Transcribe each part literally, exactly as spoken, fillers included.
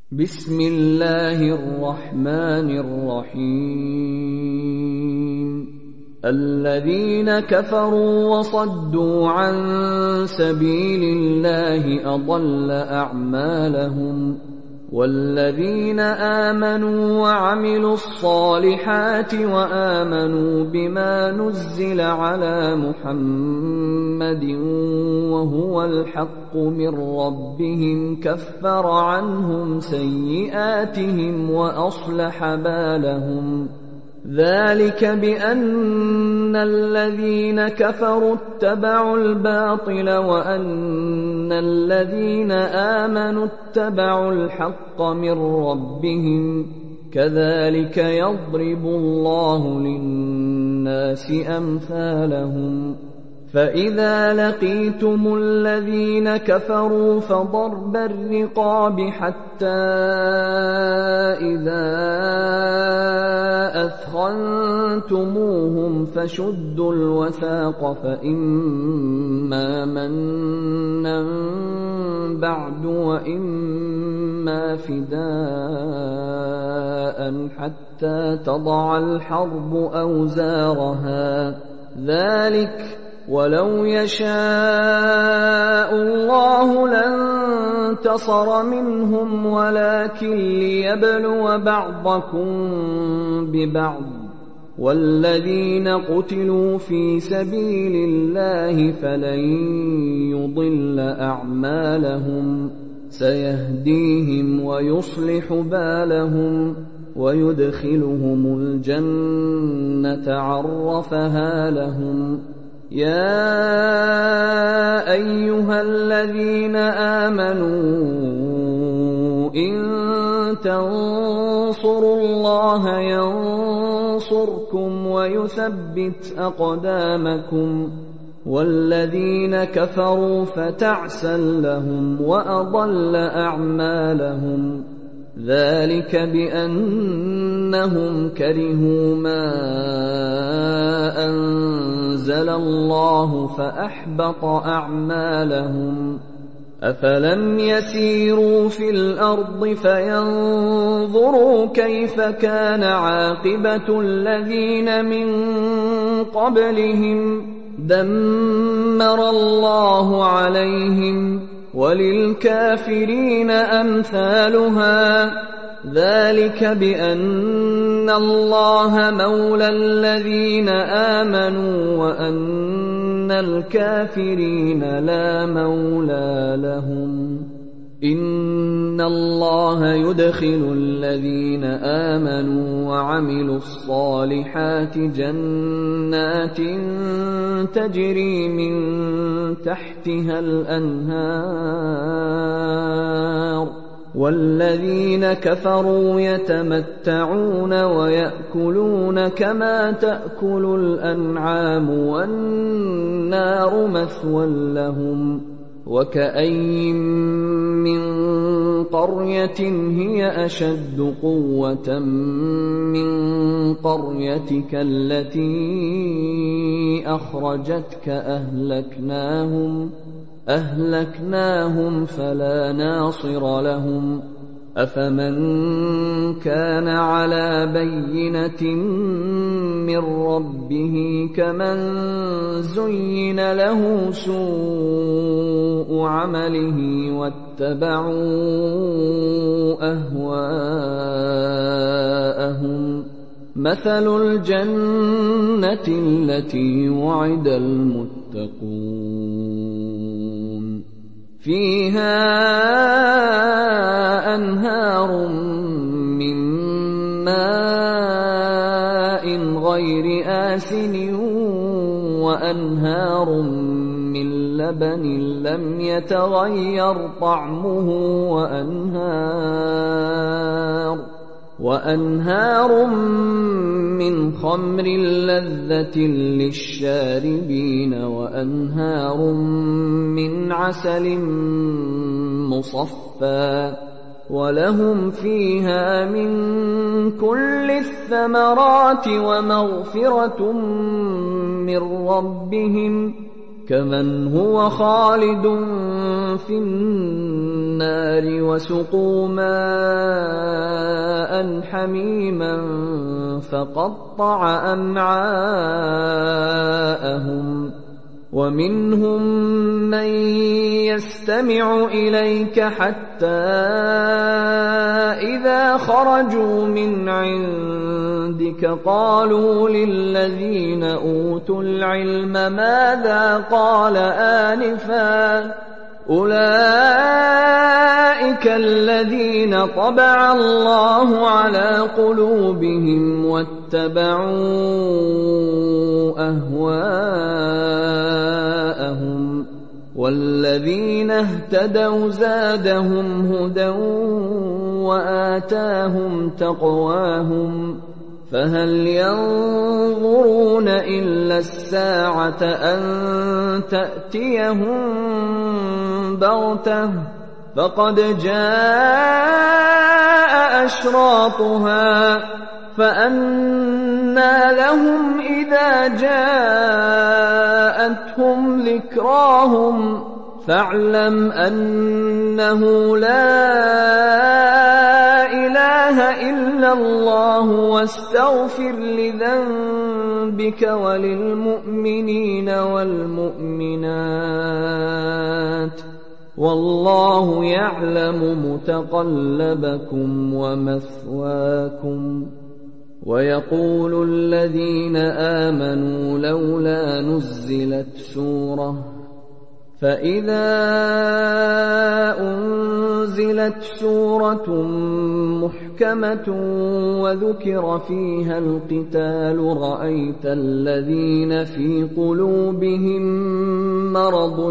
بسم الله الرحمن الرحيم الذين كفروا وصدوا عن سبيل الله أضل أعمالهم والذين آمنوا وعملوا الصالحات وآمنوا بما نزل على محمد وهو الحق من ربهم كفر عنهم سيئاتهم وأصلح بالهم ذلك بأن الذين كفروا اتبعوا الباطل وأن الذين آمنوا اتبعوا الحق من ربهم كذلك يضرب الله للناس أمثالهم فإذا لقيتم الذين كفروا فضرب الرقاب حتى إذا أثخنتموهم فشدوا الوثاق فإما منا بعد وإما فداء حتى تضع الحرب أوزارها ذلك ولو يشاء الله لانتصر منهم ولكن ليبلو بعضكم ببعض والذين قتلوا في سبيل الله فلن يضل أعمالهم سيهديهم ويصلح بالهم ويدخلهم الجنة عرفها لهم يا أيها الذين آمنوا إن تنصروا الله ينصركم ويثبت أقدامكم والذين كفروا فتعسا لهم وأضل أعمالهم ذلك بأنهم كرهوا ما أنزل الله فأحبط أعمالهم أفلم يسيروا في الأرض فينظروا كيف كان عاقبة الذين من قبلهم دمر الله عليهم وللكافرين أمثالها ذلك بأن الله مولى الذين آمنوا وأن الكافرين لا مولى لهم إن الله يدخل الذين آمنوا وعملوا الصالحات جنات تجري من تحتها الأنهار والذين كفروا يتمتعون ويأكلون كما تأكل الأنعام والنار مثوى لهم وكأين من قرية هي أشد قوة من قريتك التي أخرجتك أهلكناهم أهلكناهم فلا ناصر لهم أفمن كان على بينة من ربه كمن زين له سوء عمله واتبعوا أهواءهم مثل الجنة التي وعد المتقون فيها أنهار من ماء غير آسن وأنهار من لبن لم يتغير طعمه وأنهار وأنهار من خمر لذة للشاربين وأنهار من عسل مصفى ولهم فيها من كل الثمرات ومغفرة من ربهم كمن هو خالد في النار النَّارِ وَسُقُوا مَاءً حَمِيمًا فَقَطَّعَ أَمْعَاءَهُمْ وَمِنْهُمْ مَنْ يَسْتَمِعُ إِلَيْكَ حَتَّى إِذَا خَرَجُوا مِنْ عِنْدِكَ قَالُوا لِلَّذِينَ أُوتُوا الْعِلْمَ مَاذَا قَالَ آنِفًا أُولَئِكَ الَّذِينَ طَبَعَ اللَّهُ عَلَى قُلُوبِهِمْ وَاتَّبَعُوا أَهْوَاءَهُمْ وَالَّذِينَ اهْتَدَوْا زَادَهُمْ هُدًى وَآتَاهُمْ تَقْوَاهُمْ فَهَلْ يَنظُرُونَ إِلَّا السَّاعَةَ أَن تَأْتِيَهُم بَغْتَةً فَقَدْ جَاءَ أَشْرَاطُهَا فَأَنَّىٰ لَهُمْ إِذَا جَاءَتْهُمْ ذِكْرَاهُمْ فَاعْلَمْ أَنَّهُ لَا إِلَٰهَ إِلَّا اللَّهُ وَاسْتَغْفِرْ لِذَنبِكَ وَلِلْمُؤْمِنِينَ وَالْمُؤْمِنَاتِ وَاللَّهُ يَعْلَمُ مُتَقَلَّبَكُمْ وَمَثْوَاكُمْ وَيَقُولُ الَّذِينَ آمَنُوا لَوْلَا نُزِّلَتْ سُورَةٌ فَإِذَا أُنزِلَتْ سُورَةٌ مُحْكَمَةٌ وَذُكِرَ فِيهَا الْقِتَالُ رَأَيْتَ الَّذِينَ فِي قُلُوبِهِم مَّرَضٌ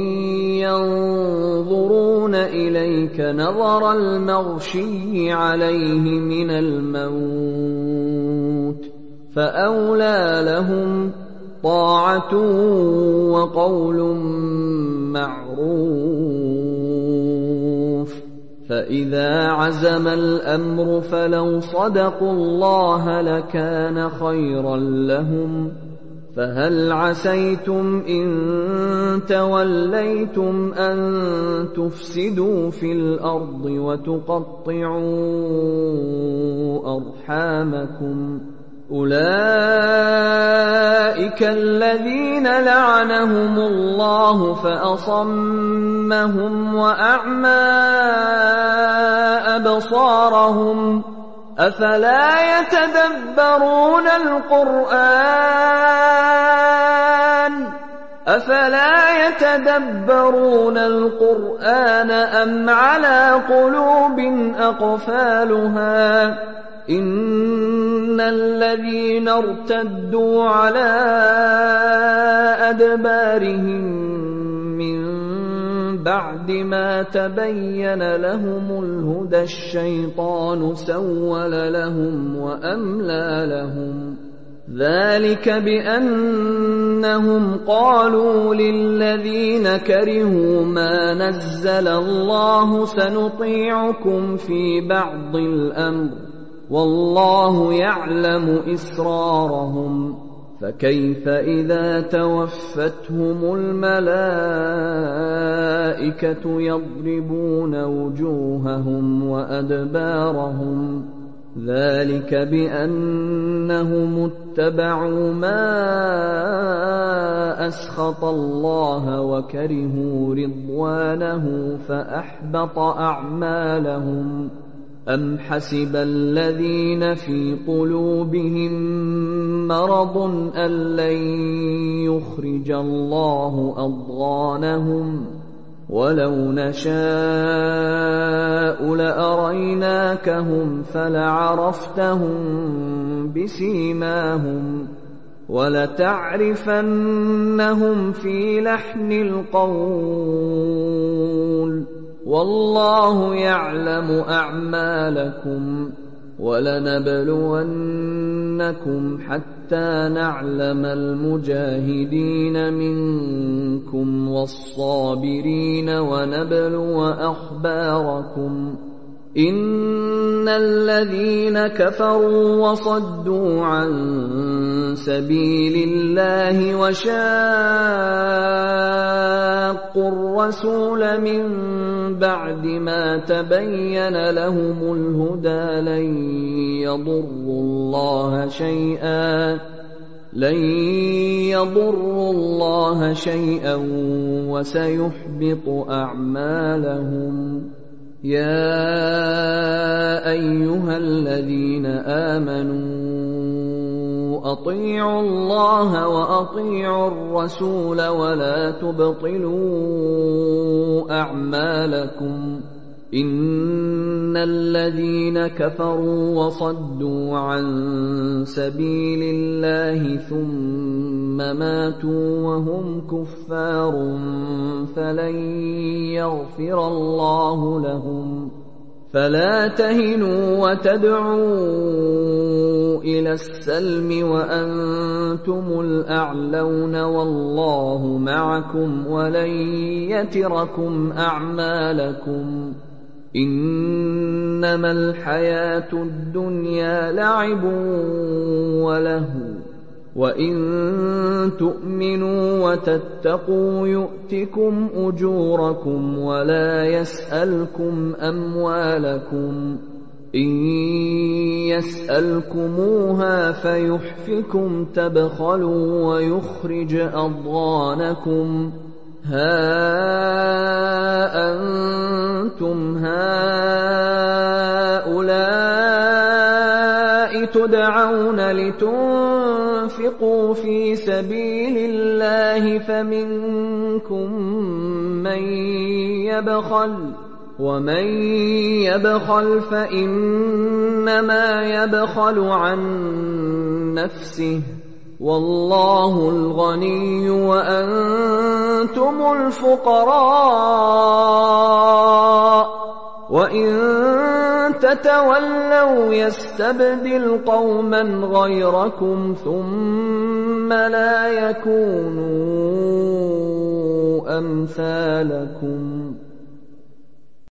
يَنظُرُونَ إِلَيْكَ نَظَرَ الْمَغْشِيِّ عَلَيْهِ مِنَ الْمَوْتِ فَأَوْلَىٰ لَهُمْ طَاعَةٌ وَقَوْلٌ مَّعْرُوفٌ فَإِذَا عَزَمَ الْأَمْرُ فَلَوْ صَدَقُوا اللَّهَ لَكَانَ خَيْرًا لَّهُمْ فَهَلْ عَسَيْتُمْ إِن تَوَلَّيْتُمْ أَن تُفْسِدُوا فِي الْأَرْضِ وَتُقَطِّعُوا أَرْحَامَكُمْ أُولَئِكَ الَّذِينَ لَعَنَهُمُ اللَّهُ فَأَصَمَّهُمْ وَأَعْمَىٰ أَبْصَارَهُمْ أَفَلَا يَتَدَبَّرُونَ الْقُرْآنَ أَفَلَا يَتَدَبَّرُونَ الْقُرْآنَ أَمْ عَلَىٰ قُلُوبٍ أَقْفَالُهَا إِنَّ الَّذِينَ ارْتَدُّوا عَلَىٰ أَدْبَارِهِم مِّن بَعْدِ مَا تَبَيَّنَ لَهُمُ الْهُدَى الشَّيْطَانُ سَوَّلَ لَهُمْ وَأَمْلَىٰ لَهُمْ ذَٰلِكَ بِأَنَّهُمْ قَالُوا لِلَّذِينَ كَرِهُوا مَا نَزَّلَ اللَّهُ سَنُطِيعُكُمْ فِي بَعْضِ الْأَمْرِ وَاللَّهُ يَعْلَمُ إِسْرَارَهُمْ فَكَيْفَ إِذَا تَوَفَّتْهُمُ الْمَلَائِكَةُ يَضْرِبُونَ وُجُوهَهُمْ وَأَدْبَارَهُمْ ذَلِكَ بِأَنَّهُمُ اتَّبَعُوا مَا أَسْخَطَ اللَّهَ وَكَرِهُوا رِضْوَانَهُ فَأَحْبَطَ أَعْمَالَهُمْ أَمْ حَسِبَ الَّذِينَ فِي قُلُوبِهِم مَّرَضٌ أَن لَّن يُخْرِجَ اللَّهُ أَضْغَانَهُمْ وَلَوْ نَشَاءُ لَأَرَيْنَاكَهُمْ فَلَعَرَفْتَهُم بِسِيمَاهُمْ وَلَتَعْرِفَنَّهُمْ فِي لَحْنِ الْقَوْلِ وَاللَّهُ يَعْلَمُ أَعْمَالَكُمْ وَلَنَبْلُوَنَّكُمْ حَتَّىٰ نَعْلَمَ الْمُجَاهِدِينَ مِنكُمْ وَالصَّابِرِينَ وَنَبْلُوَ أَخْبَارَكُمْ إِنَّ الذين كفروا وصدوا عن سبيل الله وشاقوا الرسول من بعد ما تبين لهم الهدى لن يضروا الله شيئا لن يضروا الله شيئا وسيحبط أعمالهم. يا أيها الذين آمنوا أطيعوا الله وأطيعوا الرسول ولا تبطلوا أعمالكم. إن الذين كفروا وصدوا عن سبيل الله ثم ماتوا وهم كفار فلن يغفر الله لهم. فلا تهنوا وتدعوا إلى السلم وأنتم الأعلون والله معكم ولن يتركم أعمالكم. إنما الحياة الدنيا لعب ولهو وإن تؤمنوا وتتقوا يؤتكم أجوركم ولا يسألكم أموالكم. إن يسألكموها فيحفكم تبخلوا ويخرج أضغانكم. ها أنتم هؤلاء تدعون لتنفقوا في سبيل الله فمنكم من يبخل ومن يبخل فإنما يبخل عن نفسه والله الغني وأنتم الفقراء وإن تتولوا يستبدل قوما غيركم ثم لا يكونوا أمثالكم.